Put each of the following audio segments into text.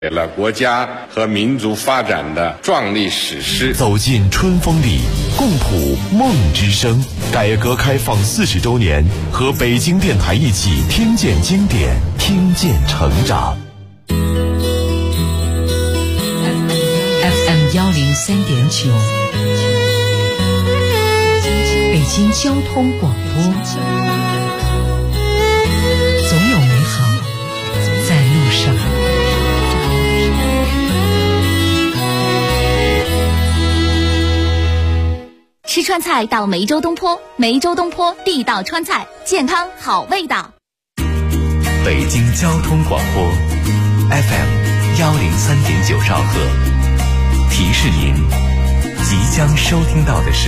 给了国家和民族发展的壮丽史诗。 走进春风里，共谱梦之声。改革开放40周年，和北京电台一起听见经典，听见成长。 FM 103.9，北京交通广播。总有美好在路上。 吃川菜到梅州东坡，梅州东坡地道川菜，健康好味道。 北京交通广播 FM 103.9兆赫，提示您即将收听到的是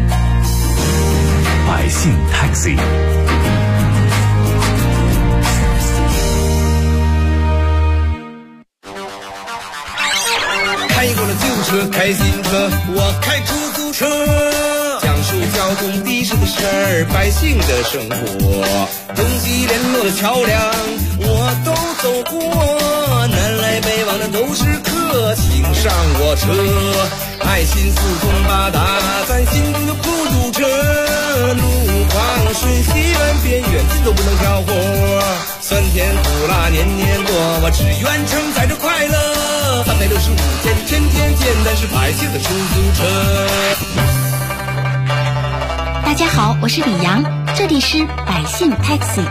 百姓 Taxi。 开过了旧车，开新车，我开出租车，讲述交通的士的事儿，百姓的生活，中西联络的桥梁我都走过，南来北往的都是客，请上我车，爱心四通八达，咱心中就不堵车，路况顺西远边远近都不能挑活，酸甜苦辣年年过，我只愿承载着快乐，365天天天见，但是百姓的出租车。 大家好，我是李阳，这里是百姓 Taxi。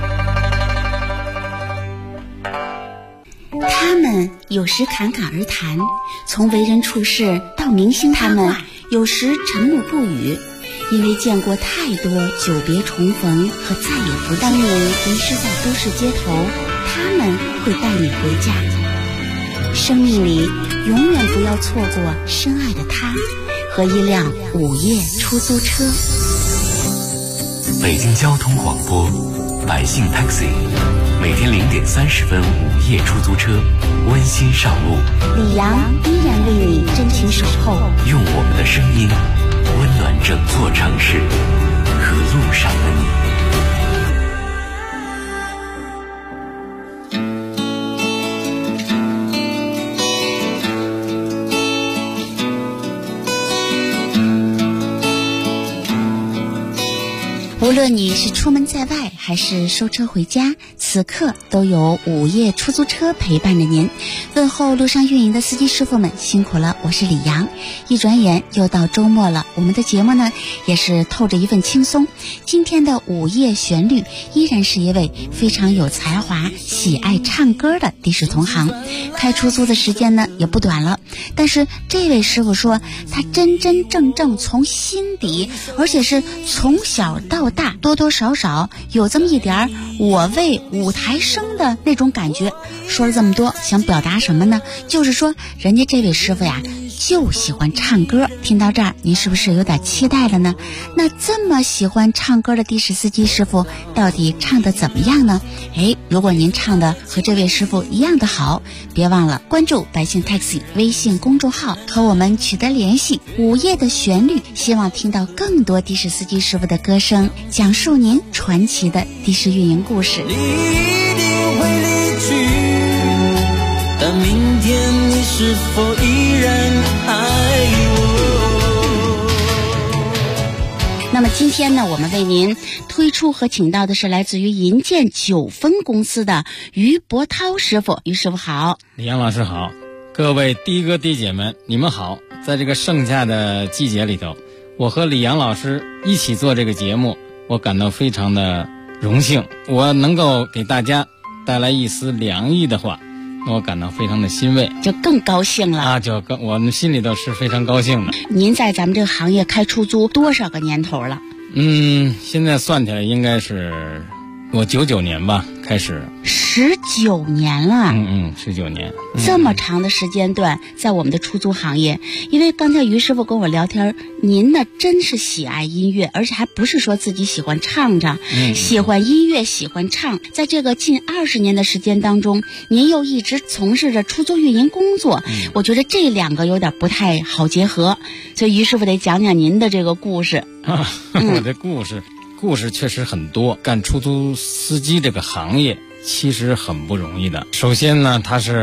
他们有时侃侃而谈，从为人处事到明星他们有时沉默不语，因为见过太多久别重逢和再也不当你迷失在都市街头，他们会带你回家。生命里永远不要错过深爱的他和一辆午夜出租车。 北京交通广播百姓 Taxi， 每天0点30分午夜出租车温馨上路， 李阳依然为你真情守候， 用我们的声音温暖整座城市和路上的你。 无论你是出门在外还是收车回家，此刻都有午夜出租车陪伴着您。问候路上运营的司机师傅们辛苦了，我是李阳。一转眼又到周末了，我们的节目呢也是透着一份轻松。今天的午夜旋律依然是一位非常有才华、喜爱唱歌的的士同行。开出租的时间呢也不短了，但是这位师傅说他真真正正从心底，而且是从小到大多多少少有这么一点我为舞台生的那种感觉。说了这么多想表达什么呢？就是说人家这位师傅呀就喜欢唱歌。听到这儿您是不是有点期待了呢？那这么喜欢唱歌的的士司机师傅到底唱得怎么样呢？如果您唱的和这位师傅一样的好，别忘了关注百姓 Taxi 微信公众号和我们取得联系。午夜的旋律，希望听到更多的士司机师傅的歌声，讲述您传奇的的士运营故事。 你一定会离去，但明天你是否依然爱我？ 那么今天呢，我们为您推出和请到的是来自于银建9分公司的于博涛师傅。于师傅好。 李阳老师好，各位的哥的姐们你们好。在这个盛夏的季节里头，我和李阳老师一起做这个节目，我感到非常的荣幸，我能够给大家带来一丝凉意的话，我感到非常的欣慰， 就更高兴了就更我们心里头是非常高兴的。 您在咱们这个行业开出租多少个年头了？ 现在算起来应该是我99年吧开始。 19年了。 19年， 这么长的时间段在我们的出租行业。因为刚才于师傅跟我聊天，您呢真是喜爱音乐，而且还不是说自己喜欢唱，喜欢音乐喜欢唱。在这个近20年的时间当中，您又一直从事着出租运营工作，我觉得这两个有点不太好结合，所以于师傅得讲讲您的这个故事。 我的故事确实很多。干出租司机这个行业其实很不容易的。首先呢，它是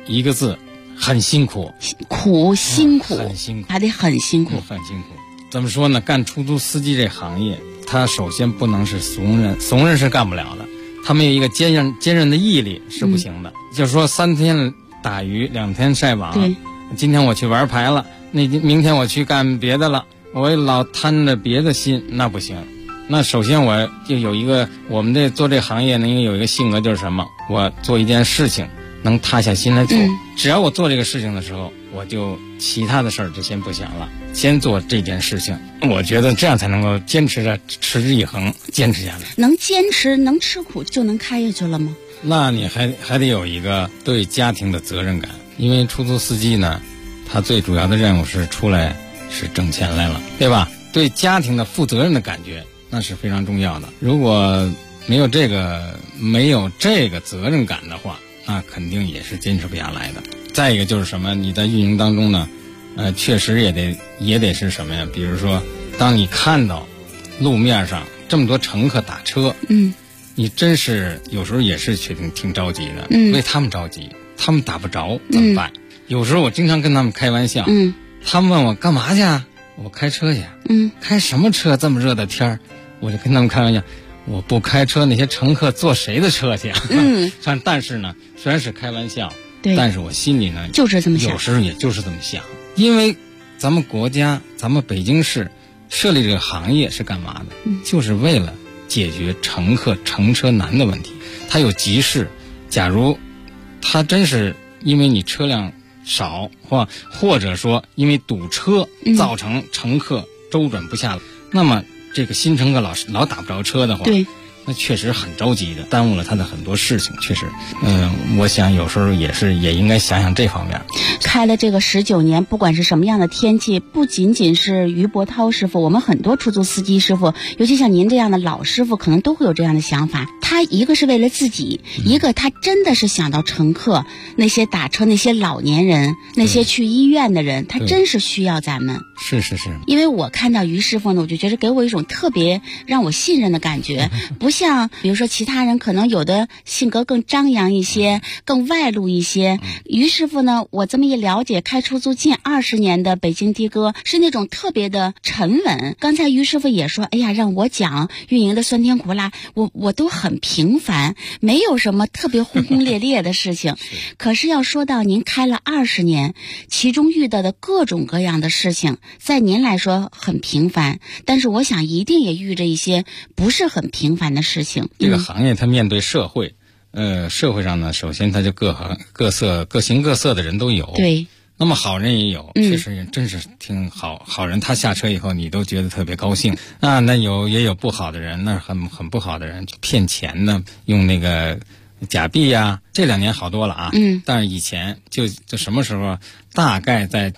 一个字，很辛苦， 辛苦， 很辛苦， 还得很辛苦， 很辛苦。怎么说呢？干出租司机这行业，他首先不能是怂人是干不了的。他没有一个坚韧的毅力是不行的。就是说3天打鱼2天晒网。 对， 今天我去玩牌了，明天我去干别的了，我老贪着别的心，那不行。那首先我就有一个，我们做这行业能有一个性格，就是什么？我做一件事情能踏下心来做。只要我做这个事情的时候，我就其他的事儿就先不想了，先做这件事情。我觉得这样才能够坚持着，持之以恒，坚持下来。 能坚持，能吃苦就能开下去了吗？ 那你还得有一个对家庭的责任感，因为出租司机呢，他最主要的任务是出来是挣钱来了，对吧？对家庭的负责任的感觉，那是非常重要的。如果没有这个责任感的话，那肯定也是坚持不下来的。再一个就是什么？你在运营当中呢，确实也得是什么呀？比如说，当你看到路面上这么多乘客打车，你真是有时候也是挺着急的，为他们着急，他们打不着怎么办？有时候我经常跟他们开玩笑，他们问我干嘛去啊？我开车去。开什么车？这么热的天儿，我就跟他们开玩笑，我不开车，那些乘客坐谁的车去啊？但是呢，虽然是开玩笑，但是我心里呢就是这么想， 有时候也就是这么想，因为咱们国家，咱们北京市设立这个行业是干嘛的？就是为了解决乘客乘车难的问题。他有急事，假如他真是因为你车辆少，或者说因为堵车造成乘客周转不下来，那么这个新乘客老打不着车的话，那确实很着急的，耽误了他的很多事情。确实，我想有时候也应该想想这方面。 开了这个19年，不管是什么样的天气，不仅仅是于伯涛师傅，我们很多出租司机师傅，尤其像您这样的老师傅，可能都会有这样的想法。他一个是为了自己，一个他真的是想到乘客，那些打车那些老年人，那些去医院的人，他真是需要咱们。 是。 因为我看到于师傅呢，我就觉得给我一种特别让我信任的感觉，不像比如说其他人可能有的性格更张扬一些，更外露一些。于师傅呢，我这么一了解，开出租近20年的北京的哥是那种特别的沉稳。刚才于师傅也说，哎呀，让我讲运营的酸甜苦辣，我都很平凡，没有什么特别轰轰烈烈的事情。可是要说到您开了20年，其中遇到的各种各样的事情，在您来说很平凡，但是我想一定也遇着一些不是很平凡的事情。 这个行业它面对社会，社会上呢，首先它就各形各色的人都有。 对。 那么好人也有，确实也真是挺好人，他下车以后你都觉得特别高兴啊。那也有不好的人，那很不好的人，骗钱呢，用那个假币呀。这2年好多了啊。但是以前就什么时候，大概在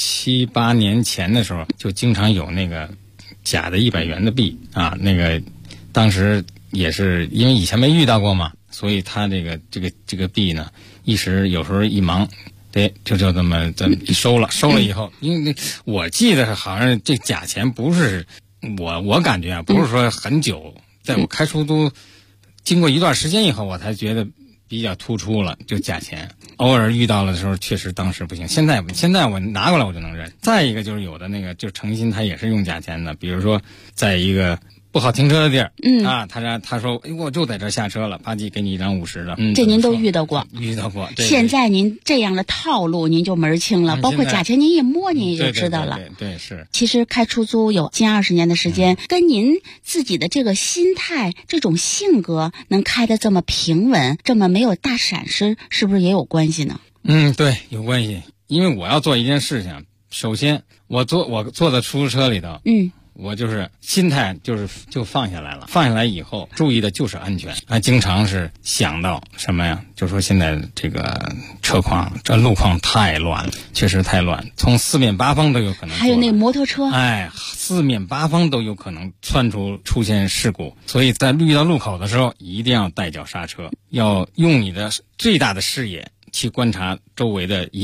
7、8年前的时候，就经常有那个假的100元的币啊。那个当时也是因为以前没遇到过嘛，所以他这个币呢，有时候一忙。对，就这么收了以后，因为我记得好像这假钱不是我感觉啊，不是说很久，在我开出租经过一段时间以后，我才觉得比较突出了，就假钱。偶尔遇到了的时候，确实当时不行。现在我拿过来我就能认。再一个就是有的那个就诚心他也是用假钱的，比如说在一个不好停车的地儿，他说我就在这儿下车了，啪叽给你一张50的。 这您都遇到过？ 遇到过。 现在您这样的套路您就门清了，包括假钱您一摸您也就知道了。 对是。 其实开出租有近20年的时间，跟您自己的这个心态、这种性格能开得这么平稳，这么没有大闪失，是不是也有关系呢？ 对，有关系。因为我要做一件事情，首先我坐在出租车里头，我就是心态就放下来了。放下来以后，注意的就是安全。经常是想到什么呀？就说现在这个这路况太乱了，确实太乱，从4面8方都有可能。 还有那摩托车 ，4面8方都有可能出现事故。所以在遇到路口的时候，一定要带脚刹车，要用你的最大的视野去观察周围的一切。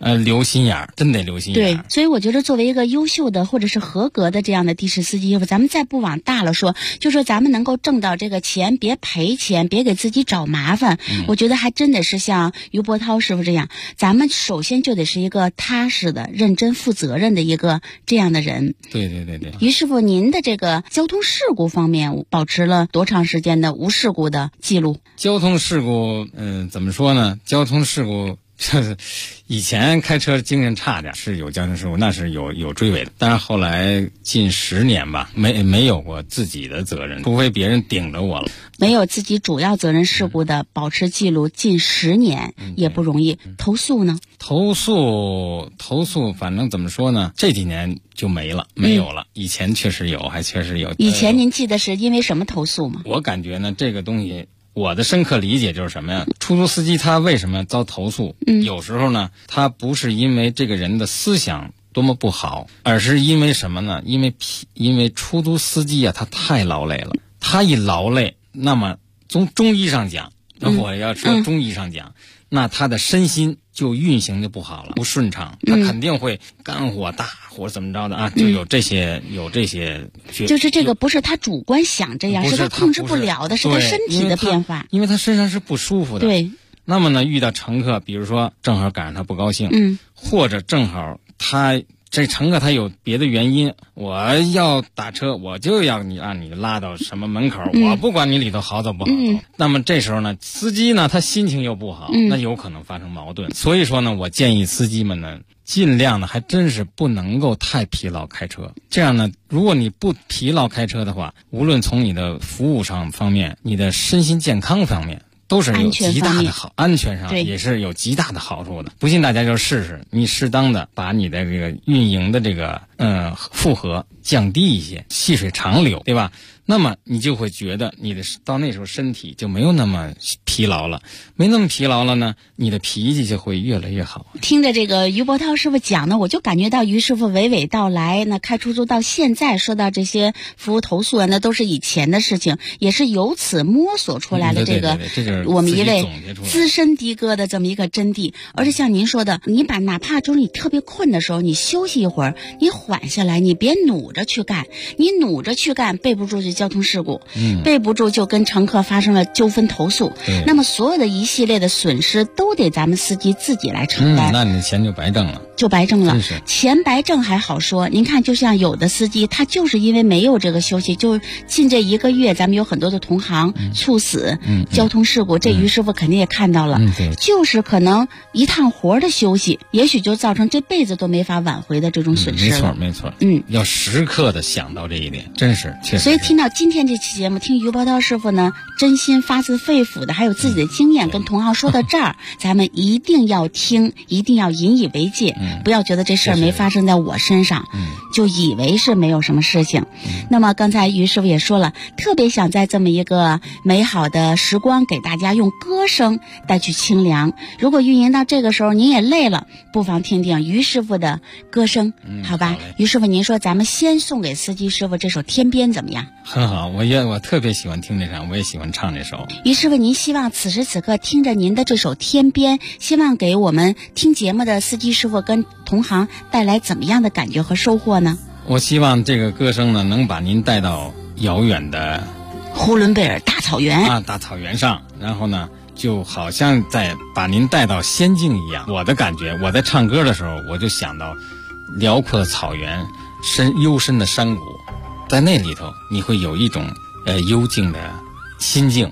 留心眼儿，真得留心眼儿。 对，所以我觉得作为一个优秀的或者是合格的这样的的士司机，咱们再不往大了说，就说咱们能够挣到这个钱，别赔钱，别给自己找麻烦。我觉得还真的是像于伯涛师傅这样，咱们首先就得是一个踏实的、认真、负责任的一个这样的人。 对对对对。 于师傅，您的这个交通事故方面保持了多长时间的无事故的记录？ 交通事故，怎么说呢？交通事故。以前开车经验差点，是有交通事故，那是有追尾的。但是后来近10年吧，没有过自己的责任，除非别人顶着我了。 没有自己主要责任事故的保持记录近10年也不容易。投诉呢？投诉，反正怎么说呢？这几年就没有了。以前确实有，还确实有。以前您记得是因为什么投诉吗？ 我感觉呢，这个东西。我的深刻理解就是什么呀？出租司机他为什么遭投诉？有时候呢，他不是因为这个人的思想多么不好，而是因为什么呢？因为出租司机啊，他太劳累了。他一劳累，那么从中医上讲，我要说中医上讲，那他的身心就运行的不好了，不顺畅，他肯定会肝火大或者怎么着的啊，就有这些。 就是这个不是他主观想这样，是他控制不了的，是他身体的变化。 因为他身上是不舒服的。 对。 那么呢，遇到乘客，比如说正好赶上他不高兴，或者正好这乘客他有别的原因，我要打车，我就要让你拉到什么门口，我不管你里头好走不好走。那么这时候呢，司机呢他心情又不好，那有可能发生矛盾。所以说呢，我建议司机们呢，尽量呢还真是不能够太疲劳开车。这样呢，如果你不疲劳开车的话，无论从你的服务上方面，你的身心健康方面。都是有极大的好，安全上也是有极大的好处的。不信大家就试试，你适当的把你的这个运营的这个负荷降低一些，细水长流，对吧？那么你就会觉得你的到那时候身体就没有那么疲劳了，没那么疲劳了呢，你的脾气就会越来越好。 听着这个于伯涛师傅讲呢，我就感觉到于师傅娓娓道来，那开出租到现在说到这些服务投诉啊，那都是以前的事情，也是由此摸索出来的这个我们一位资深的哥的这么一个真谛。而且像您说的，你把哪怕就是你特别困的时候，你休息一会儿，你缓下来，你别努着去干，你努着去干，备不住就交通事故，备不住就跟乘客发生了纠纷投诉，那么所有的一系列的损失都得咱们司机自己来承担， 那你的钱就白挣了。 钱白挣还好说，您看就像有的司机他就是因为没有这个休息，就近这1个月咱们有很多的同行猝死，交通事故，这于师傅肯定也看到了，就是可能一趟活的休息也许就造成这辈子都没法挽回的这种损失了。 没错，要时刻的想到这一点，真是确实。 所以听到今天这期节目，听于伯涛师傅呢真心发自肺腑的还有自己的经验跟同行说到这儿，咱们一定要听，一定要引以为戒，不要觉得这事儿没发生在我身上，就以为是没有什么事情。那么刚才于师傅也说了，特别想在这么一个美好的时光给大家用歌声带去清凉。如果运营到这个时候您也累了，不妨听听于师傅的歌声，好吧？于师傅您说咱们先送给司机师傅这首《天边》怎么样？ 很好，我特别喜欢听这首，我也喜欢唱这首。 于师傅您希望此时此刻听着您的这首《天边》，希望给我们听节目的司机师傅跟同行带来怎么样的感觉和收获呢？ 我希望这个歌声呢能把您带到遥远的呼伦贝尔大草原大草原上，然后呢就好像在把您带到仙境一样。我的感觉，我在唱歌的时候我就想到辽阔的草原，幽深的山谷，在那里头你会有一种幽静的心境。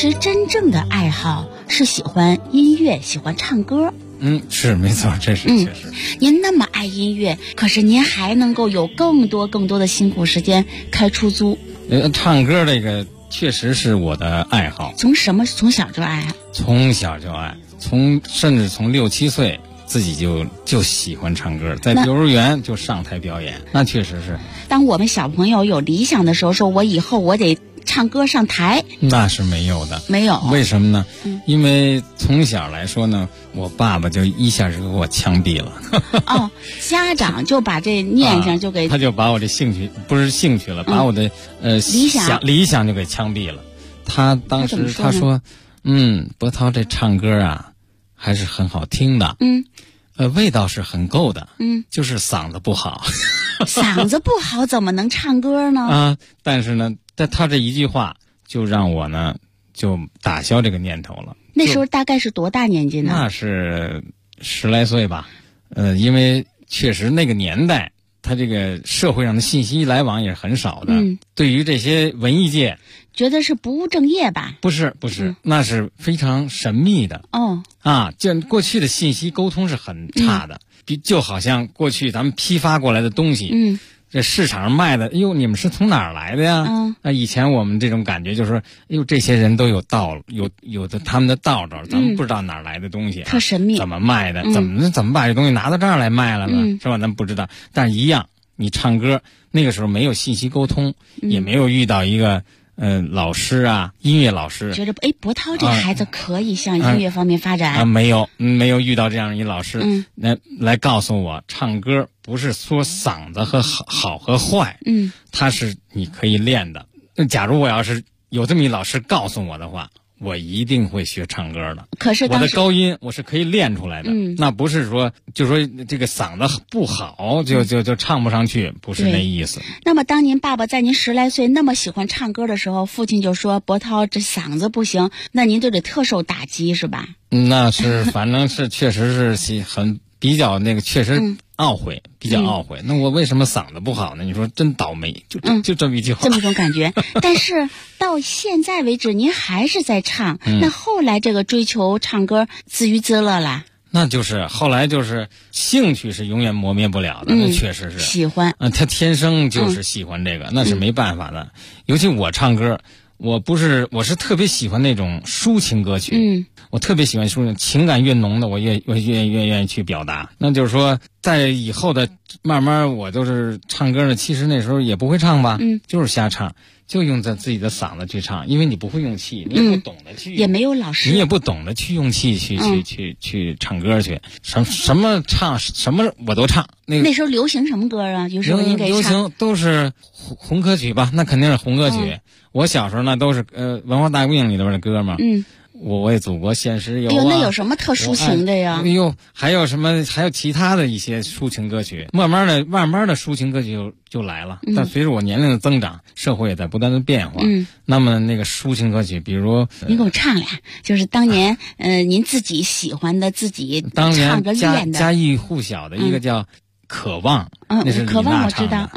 实真正的爱好是喜欢音乐，喜欢唱歌。 是没错，这是确实。 您那么爱音乐，可是您还能够有更多的辛苦时间开出租。 唱歌这个确实是我的爱好。 从小就爱啊？ 从小就爱，甚至从6、7岁自己就喜欢唱歌，在幼儿园就上台表演，那确实是。 当我们小朋友有理想的时候，说我以后我得唱歌上台， 那是没有的。 没有。 为什么呢？因为从小来说呢，我爸爸就一下就给我枪毙了。 家长就把这念想就给、 他就把我这兴趣了，把我的理想就给枪毙了。他当时他说博涛这唱歌啊还是很好听的，味道是很够的，就是嗓子不好。 嗓子不好怎么能唱歌呢？ 但是呢，他这一句话就让我呢就打消这个念头了。 那时候大概是多大年纪呢？ 那是10来岁吧。因为确实那个年代，他这个社会上的信息来往也是很少的。对于这些文艺界， 觉得是不务正业吧？ 不是，那是非常神秘的。就过去的信息沟通是很差的，就好像过去咱们批发过来的东西，这市场上卖的，你们是从哪儿来的呀？以前我们这种感觉就是说，这些人都有道，有的他们的道道，咱们不知道哪儿来的东西， 特神秘， 怎么卖的？怎么把这东西拿到这儿来卖了呢？是吧？咱不知道，但一样，你唱歌那个时候没有信息沟通，也没有遇到一个老师啊，音乐老师， 觉得博涛这孩子可以向音乐方面发展。 没有遇到这样一老师，来告诉我，唱歌不是说嗓子和好和坏，它是你可以练的。假如我要是有这么一老师告诉我的话，我一定会学唱歌的。 可是我的高音我是可以练出来的，那不是说就说这个嗓子不好就唱不上去，不是那意思。 那么当您爸爸在您10来岁那么喜欢唱歌的时候，父亲就说博涛这嗓子不行，那您就得特受打击是吧？ 那是反正是确实是很比较那个，确实懊悔，比较懊悔。那我为什么嗓子不好呢？你说真倒霉，就这么一句话， 这么一种感觉。但是到现在为止，您还是在唱。那后来这个追求唱歌自娱自乐啦？ 那就是后来就是兴趣是永远磨灭不了的，那确实是喜欢。 他天生就是喜欢这个，那是没办法的。尤其我唱歌，我是特别喜欢那种抒情歌曲。我特别喜欢抒情，情感越浓的，我越愿意去表达。那就是说，在以后的慢慢，我就是唱歌呢。其实那时候也不会唱吧，就是瞎唱，就用自己的嗓子去唱，因为你不会用气，你也不懂得去， 也没有老师， 你也不懂得去用气去唱歌去。什么唱什么我都唱。 那时候流行什么歌啊？有时候您给唱。 流行都是红歌曲吧？那肯定是红歌曲。我小时候那都是文化大革命里边的歌嘛。我为祖国献石油啊！ 那有什么特抒情的呀？ 还有什么？还有其他的一些抒情歌曲。慢慢的抒情歌曲就来了。但随着我年龄的增长，社会也在不断的变化。那么那个抒情歌曲，比如您给我唱俩，就是当年您自己喜欢的，自己唱着练的。 家喻户晓的一个叫《渴望》，那是渴望我知道。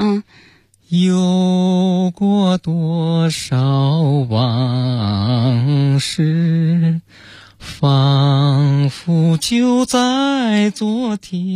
有过多少往事，仿佛就在昨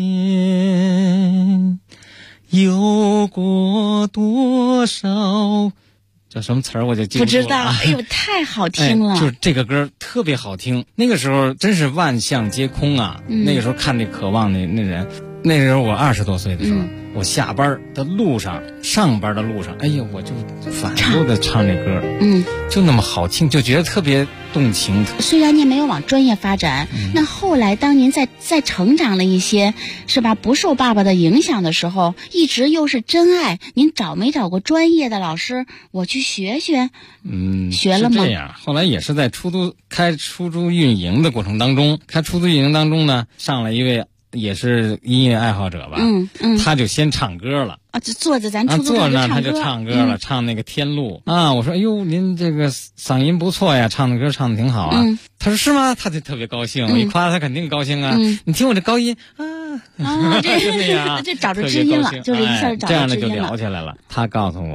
天。有过多少，叫什么词儿我就记不住了。 不知道，哎呦，太好听了！ 就是这个歌特别好听。那个时候真是万象皆空啊！那个时候看那渴望那人，那时候我20多岁的时候。我下班的路上，上班的路上，哎呦，我就反复的唱这歌，就那么好听，就觉得特别动情。 虽然您没有往专业发展，那后来当您在成长了一些，是吧？不受爸爸的影响的时候，一直又是真爱，您没找过专业的老师？我去学学。学了吗？ 是这样。后来也是在开出租运营的过程当中，呢，上了一位。也是音乐爱好者吧，他就先唱歌了啊，就坐在咱出租车上他就唱歌了，唱那个《天路》啊。我说，哎呦，您这个嗓音不错呀，唱的歌唱的挺好啊。他说是吗？他就特别高兴，我一夸他肯定高兴啊。你听我这高音啊，就那样， 这找着知音了，就是一下找着知音了。 这样的就聊起来了。他告诉我，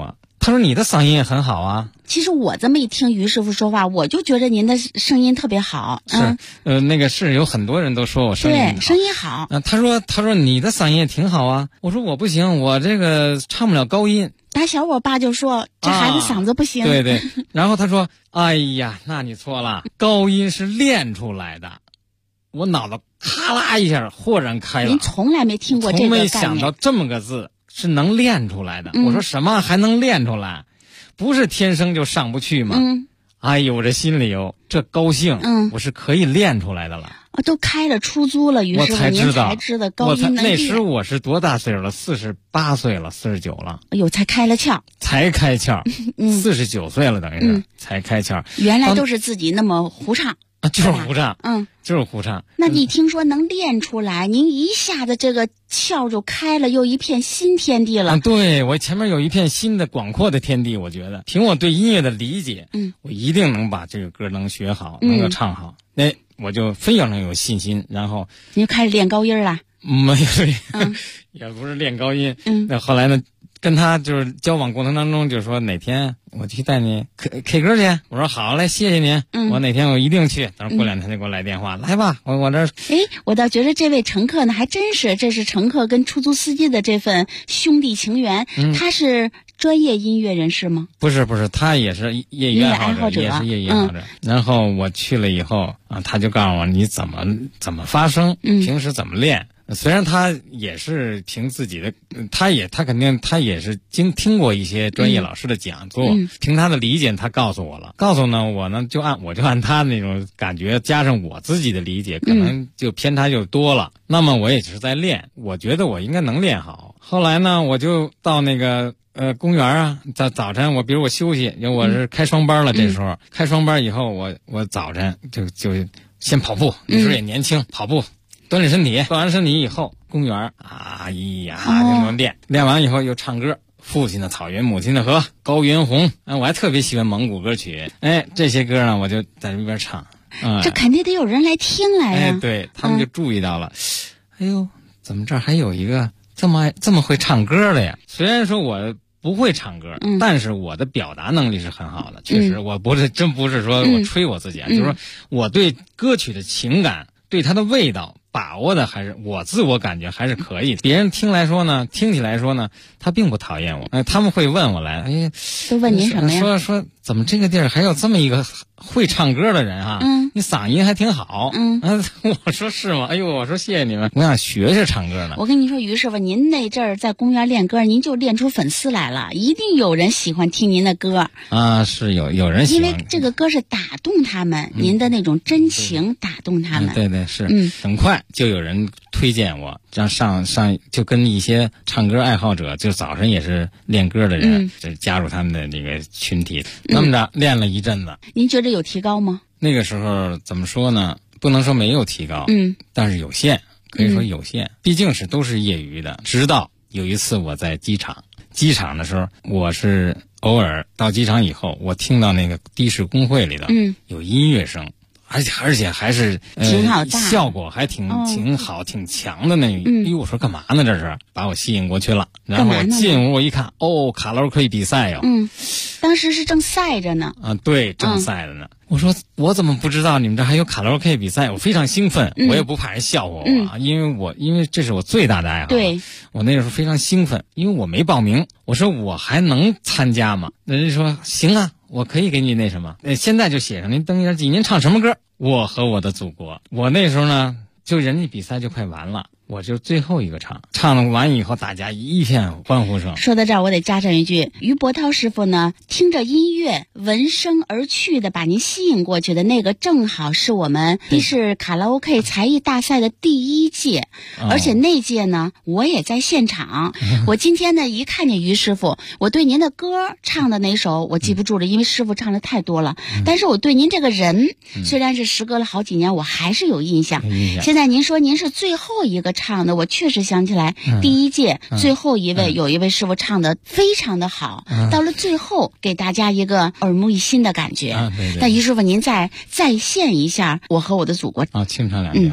他说你的嗓音也很好啊。 其实我这么一听于师傅说话，我就觉得您的声音特别好。 是，那个是有很多人都说我声音好。 对，声音好。 他说你的嗓音也挺好啊。我说我不行，我这个唱不了高音。 打小我爸就说这孩子嗓子不行。 对对。然后他说，哎呀，那你错了，高音是练出来的。我脑子咔啦一下豁然开朗。 您从来没听过这个概念？ 从没想到这么个字是能练出来的。我说什么还能练出来？不是天生就上不去吗？哎呦，我这心里这高兴。我是可以练出来的了。 都开了出租了，于是您才知道高音能练。 那时我是多大岁数了？48岁了，49了。 哎呦，才开了窍。 才开窍。49岁了，等于是才开窍。 原来都是自己那么胡唱。 就是胡唱。就是胡唱。 那你听说能练出来，您一下子这个窍就开了，又一片新天地了。 对，我前面有一片新的广阔的天地，我觉得凭我对音乐的理解，我一定能把这个歌能学好，能够唱好。我就非常有信心，然后你就开始练高音了。 没有，也不是练高音。那后来呢，跟他就是交往过程当中，就说哪天我去带你 K 歌去。我说好嘞，谢谢您。我哪天我一定去。等过2天就给我来电话，来吧，我这。 我倒觉得这位乘客呢，还真是，这是乘客跟出租司机的这份兄弟情缘。他是专业音乐人士吗？ 不是，他也是业余爱好者，也是业余爱好者。然后我去了以后他就告诉我你怎么发声，平时怎么练。虽然他也是凭自己的，他肯定他也是听过一些专业老师的讲座，凭他的理解他告诉我了。告诉呢我呢就按他那种感觉加上我自己的理解，可能就偏差就多了。那么我也是在练，我觉得我应该能练好。后来呢我就到那个公园啊，早晨比如我休息，因为我是开双班了，这时候开双班以后，我早晨就先跑步，那时候也年轻，跑步锻炼身体，锻完身体以后，公园就能练，练完以后又唱歌，父亲的草原，母亲的河，高原红。我还特别喜欢蒙古歌曲，这些歌呢我就在这边唱。 这肯定得有人来听来呀。 对，他们就注意到了。哎呦，怎么这儿还有一个这么会唱歌的呀？虽然说我不会唱歌，但是我的表达能力是很好的。确实，我真不是说我吹我自己，就是说我对歌曲的情感，对它的味道把握的还是我自我感觉还是可以。别人听起来说呢，他并不讨厌我。他们会问我来， 都问您什么呀？ 说怎么这个地儿还有这么一个会唱歌的人啊？你嗓音还挺好。我说是吗？我说谢谢你们，我想学唱歌呢。 我跟您说，于师傅，您那阵儿在公园练歌，您就练出粉丝来了，一定有人喜欢听您的歌啊。是有人喜欢， 因为这个歌是打动他们，您的那种真情打动他们。 对，是。很快就有人推荐我，让上就跟一些唱歌爱好者，就早晨也是练歌的人，就加入他们的这个群体。那么着练了一阵子， 您觉得有提高吗？ 那个时候怎么说呢？不能说没有提高，但是有限，可以说有限。毕竟都是业余的。直到有一次我在机场的时候，我是偶尔到机场以后，我听到那个的士工会里头有音乐声。而且还是挺好大， 效果还挺好挺强的那个。我说干嘛呢？这是把我吸引过去了。然后我进屋我一看，卡拉 OK 比赛哟。 当时是正赛着呢。 对，正赛着呢。我说我怎么不知道你们这还有卡拉 OK 比赛？我非常兴奋，我也不怕人笑话我，因为这是我最大的爱好。 对， 我那时候非常兴奋，因为我没报名。我说我还能参加吗？人家说行啊。我可以给你那什么，现在就写上您登一下记，您唱什么歌？我和我的祖国。我那时候呢，就人家比赛就快完了，我就最后一个唱完以后，大家一片欢呼声。 说到这儿，我得加上一句：于伯涛师傅呢，听着音乐闻声而去的，把您吸引过去的那个，正好是我们的士卡拉 OK 才艺大赛的第1届，而且那届呢，我也在现场。我今天呢，一看见于师傅，我对您的歌唱的哪首我记不住了，因为师傅唱的太多了。但是我对您这个人，虽然是时隔了好几年，我还是有印象。现在您说您是最后一个唱的，我确实想起来，第1届最后一位有一位师傅唱的非常的好，到了最后给大家一个耳目一新的感觉。那于师傅您再现一下《我和我的祖国》。 清唱2句啊。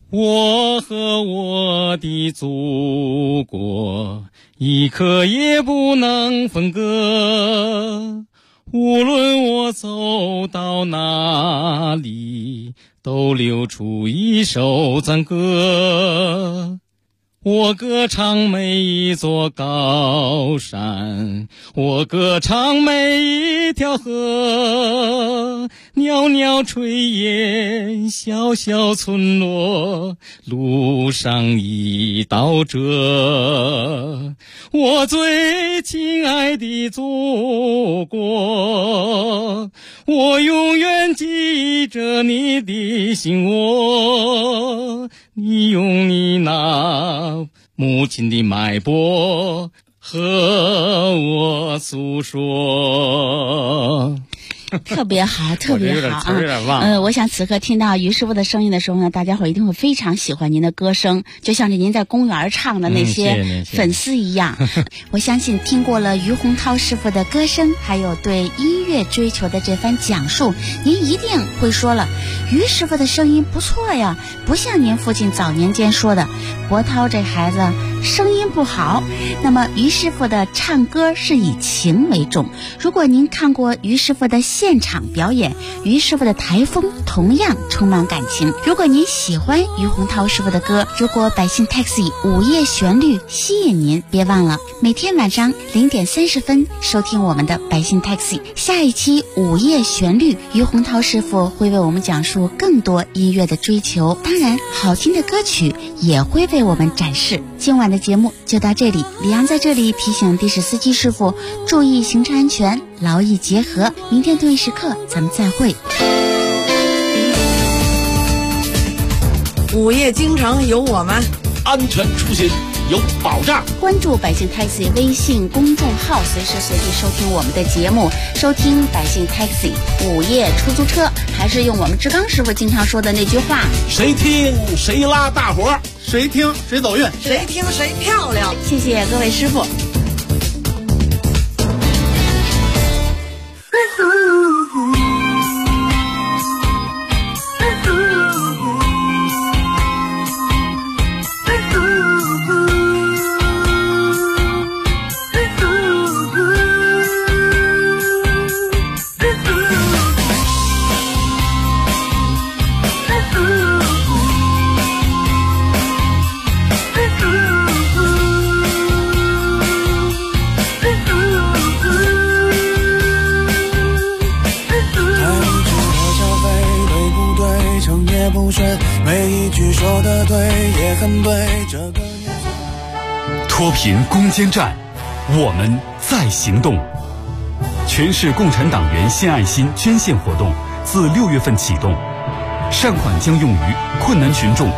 我和我的祖国一刻也不能分割，无论我走到哪里，都流出一首赞歌。我歌唱每一座高山，我歌唱每一条河，袅袅炊烟，小小村落，路上一道辙。我最亲爱的祖国，我永远记着你的心窝，你用你那母亲的脉搏和我诉说。 特别好，特别好有点忘。 我想此刻听到于师傅的声音的时候呢，大家伙一定会非常喜欢您的歌声，就像是您在公园唱的那些粉丝一样。我相信听过了于洪涛师傅的歌声，还有对音乐追求的这番讲述，您一定会说了，于师傅的声音不错呀，不像您父亲早年间说的博涛这孩子声音不好。那么于师傅的唱歌是以情为重，如果您看过于师傅的现场表演，于师傅的台风同样充满感情。如果您喜欢于洪涛师傅的歌，如果百姓 Taxi 午夜旋律吸引您，别忘了每天晚上0点30分收听我们的百姓 Taxi。 下一期午夜旋律，于洪涛师傅会为我们讲述更多音乐的追求，当然好听的歌曲也会为我们展示。今晚的节目就到这里，李阳在这里提醒的士司机师傅注意行车安全，劳逸结合。明天同一时刻咱们再会。 午夜京城有我们， 安全出行有保障。 关注百姓 Taxi 微信公众号，随时随地收听我们的节目，收听百姓 Taxi 午夜出租车。还是用我们志刚师傅经常说的那句话， 谁听谁拉大伙， 谁听谁走运， 谁听谁漂亮。 谢谢各位师傅。 每一句说的对也很对，这个脱贫攻坚战，我们在行动。全市共产党员献爱心捐献活动自6月份启动，善款将用于困难群众